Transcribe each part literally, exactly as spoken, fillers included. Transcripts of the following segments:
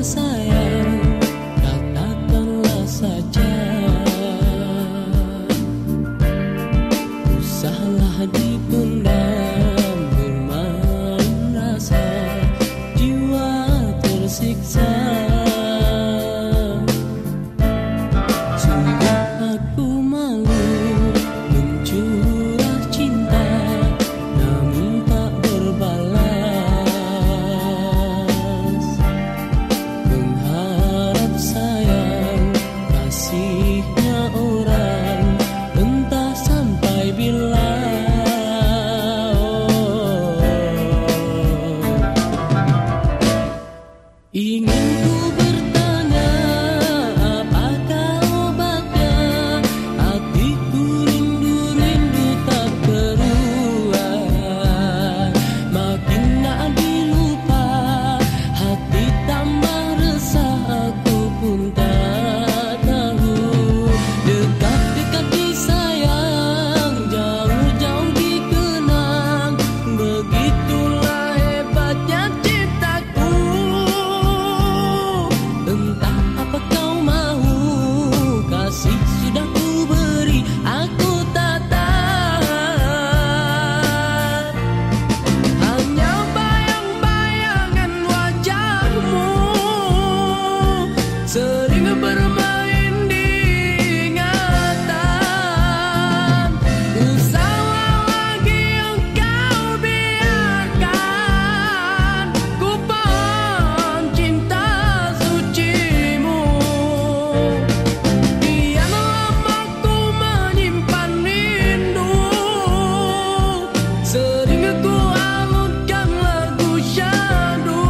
sayang, katakanlah saja. Usahlah dipendam bermain rasa, jiwa tersiksa. Sungguh aku malu mencurah cinta, namun tak berbalas. Mengharap sayang kasihnya orang, entah sampai bila. Ingin ku bertanya, apakah obatnya? Hatiku rindu-rindu tak keruan. Makin nak dilupa, hati tambah resah. Aku pun tak tahu. Dekat-dekat disayang, jauh-jauh dikenang. Begitulah hebatnya cintaku. Entah apa kau mahu, kasih sudah ku beri, aku tak tahan. Hanya bayang-bayangan wajahmu sering bermain di ingatan. Usahlah lagi engkau biarkan ku pencinta sucimu. Kian lama ku menyimpan rindu, sering ku alunkan lagu syahdu,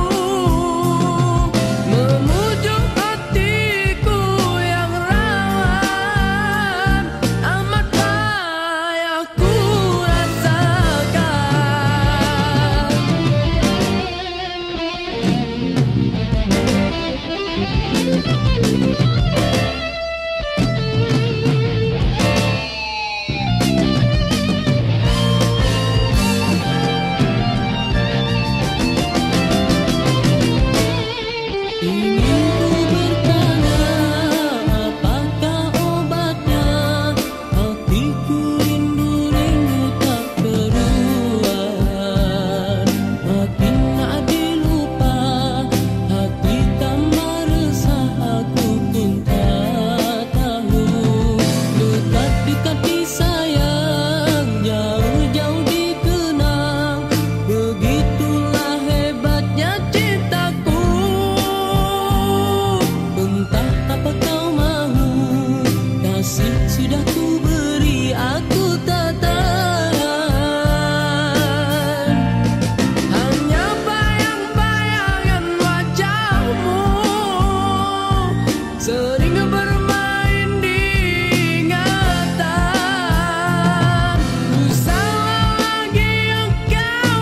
memujuk hatiku yang rawan. Amat payah ku Ingin ku bertanya, apakah obatnya? Hatiku rindu-rindu tak keruan. Makin nak dilupa, hati tambah resah. Aku pun tak tahu. Dekat-dekat disayang, jauh-jauh dikenang. Begitulah hebatnya cintaku. Entah apa kau mahu, kasih sudah ku beri, aku tak tahan. Hanya bayang-bayangan wajahmu sering bermain di ingatan. Usahlah lagi engkau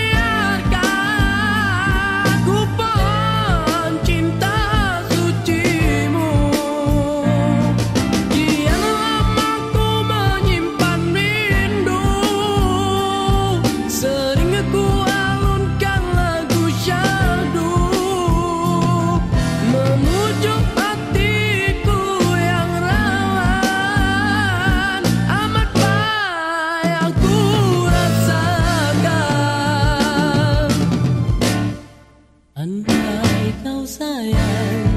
biarkan ku pencinta sucimu. Kian lama ku menyimpan rindu, sering ku alunkan lagu syahdu, memujuk hatiku yang rawan. Amat payah ku rasakan. Andai kau sayang,